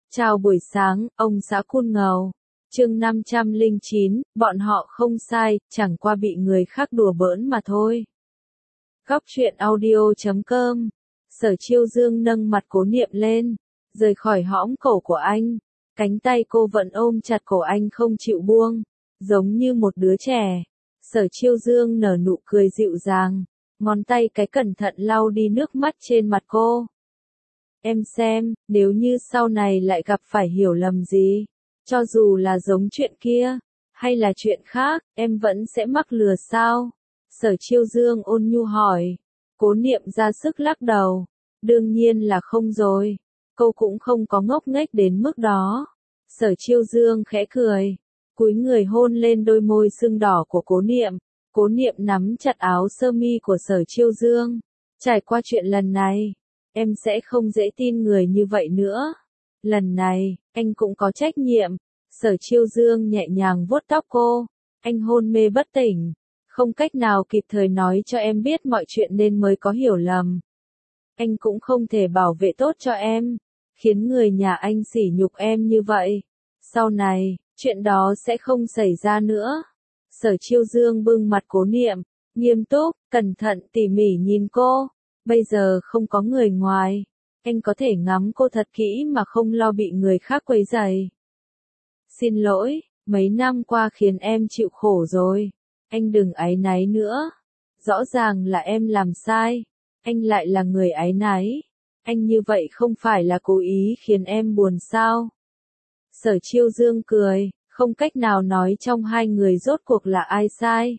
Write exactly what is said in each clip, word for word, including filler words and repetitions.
Chào buổi sáng, ông xã Cun Ngầu. Chương năm trăm lẻ chín, bọn họ không sai, chẳng qua bị người khác đùa bỡn mà thôi. Góc truyện audio chấm com. Sở Chiêu Dương nâng mặt Cố Niệm lên, rời khỏi hõm cổ của anh. Cánh tay cô vẫn ôm chặt cổ anh không chịu buông, giống như một đứa trẻ. Sở Chiêu Dương nở nụ cười dịu dàng, ngón tay cái cẩn thận lau đi nước mắt trên mặt cô. Em xem, nếu như sau này lại gặp phải hiểu lầm gì, cho dù là giống chuyện kia, hay là chuyện khác, em vẫn sẽ mắc lừa sao? Sở Chiêu Dương ôn nhu hỏi. Cố Niệm ra sức lắc đầu. Đương nhiên là không rồi. Cô cũng không có ngốc nghếch đến mức đó. Sở Chiêu Dương khẽ cười, cúi người hôn lên đôi môi sưng đỏ của Cố Niệm. Cố Niệm nắm chặt áo sơ mi của Sở Chiêu Dương. Trải qua chuyện lần này, em sẽ không dễ tin người như vậy nữa. Lần này, anh cũng có trách nhiệm. Sở Chiêu Dương nhẹ nhàng vuốt tóc cô. Anh hôn mê bất tỉnh, không cách nào kịp thời nói cho em biết mọi chuyện nên mới có hiểu lầm. Anh cũng không thể bảo vệ tốt cho em, khiến người nhà anh sỉ nhục em như vậy. Sau này, chuyện đó sẽ không xảy ra nữa. Sở Chiêu Dương bưng mặt Cố Niệm, nghiêm túc, cẩn thận tỉ mỉ nhìn cô. Bây giờ không có người ngoài, anh có thể ngắm cô thật kỹ mà không lo bị người khác quấy rầy. Xin lỗi, mấy năm qua khiến em chịu khổ rồi. Anh đừng áy náy nữa. Rõ ràng là em làm sai, anh lại là người áy náy. Anh như vậy không phải là cố ý khiến em buồn sao? Sở Chiêu Dương cười, không cách nào nói trong hai người rốt cuộc là ai sai.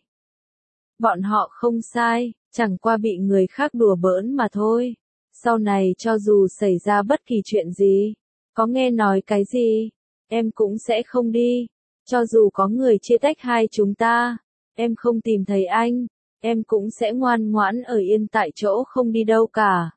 Bọn họ không sai, chẳng qua bị người khác đùa bỡn mà thôi. Sau này cho dù xảy ra bất kỳ chuyện gì, có nghe nói cái gì, em cũng sẽ không đi. Cho dù có người chia tách hai chúng ta, em không tìm thấy anh, em cũng sẽ ngoan ngoãn ở yên tại chỗ không đi đâu cả.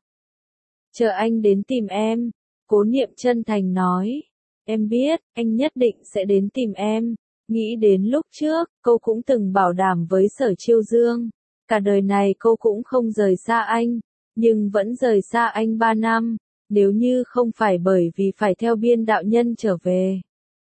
Chờ anh đến tìm em. Cố Niệm chân thành nói. Em biết, anh nhất định sẽ đến tìm em. Nghĩ đến lúc trước, cô cũng từng bảo đảm với Sở Chiêu Dương. Cả đời này cô cũng không rời xa anh, nhưng vẫn rời xa anh ba năm. Nếu như không phải bởi vì phải theo biên đạo nhân trở về,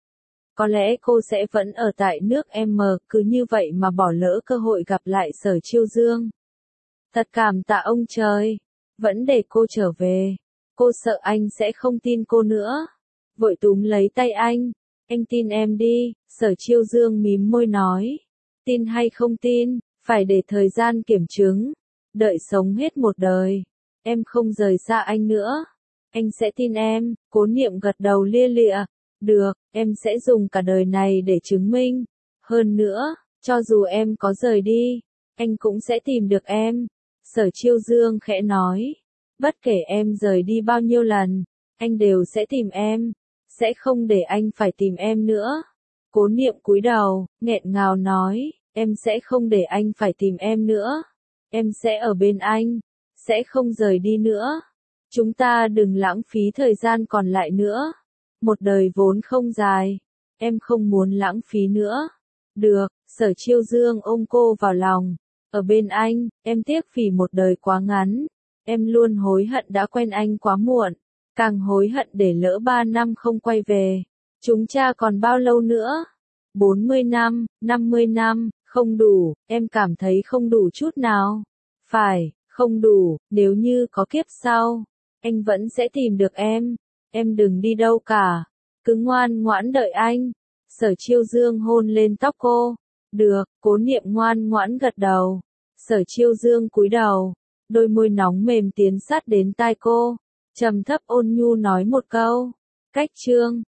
có lẽ cô sẽ vẫn ở tại nước M, cứ như vậy mà bỏ lỡ cơ hội gặp lại Sở Chiêu Dương. Thật cảm tạ ông trời, vẫn để cô trở về. Cô sợ anh sẽ không tin cô nữa. Vội túm lấy tay anh. Anh tin em đi. Sở Chiêu Dương mím môi nói. Tin hay không tin, phải để thời gian kiểm chứng. Đợi sống hết một đời, em không rời xa anh nữa, anh sẽ tin em. Cố Niệm gật đầu lia lịa. Được, em sẽ dùng cả đời này để chứng minh. Hơn nữa, cho dù em có rời đi, anh cũng sẽ tìm được em. Sở Chiêu Dương khẽ nói. Bất kể em rời đi bao nhiêu lần, anh đều sẽ tìm em. Sẽ không để anh phải tìm em nữa. Cố Niệm cúi đầu, nghẹn ngào nói. Em sẽ không để anh phải tìm em nữa. Em sẽ ở bên anh, sẽ không rời đi nữa. Chúng ta đừng lãng phí thời gian còn lại nữa. Một đời vốn không dài, em không muốn lãng phí nữa. Được. Sở Chiêu Dương ôm cô vào lòng. Ở bên anh, em tiếc vì một đời quá ngắn. Em luôn hối hận đã quen anh quá muộn, càng hối hận để lỡ ba năm không quay về. Chúng ta còn bao lâu nữa? bốn mươi năm, năm mươi năm, không đủ, em cảm thấy không đủ chút nào. Phải, không đủ, nếu như có kiếp sau, anh vẫn sẽ tìm được em. Em đừng đi đâu cả, cứ ngoan ngoãn đợi anh. Sở Chiêu Dương hôn lên tóc cô. Được. Cố Niệm ngoan ngoãn gật đầu. Sở Chiêu Dương cúi đầu, đôi môi nóng mềm tiến sát đến tai cô, trầm thấp ôn nhu nói một câu. Cách chương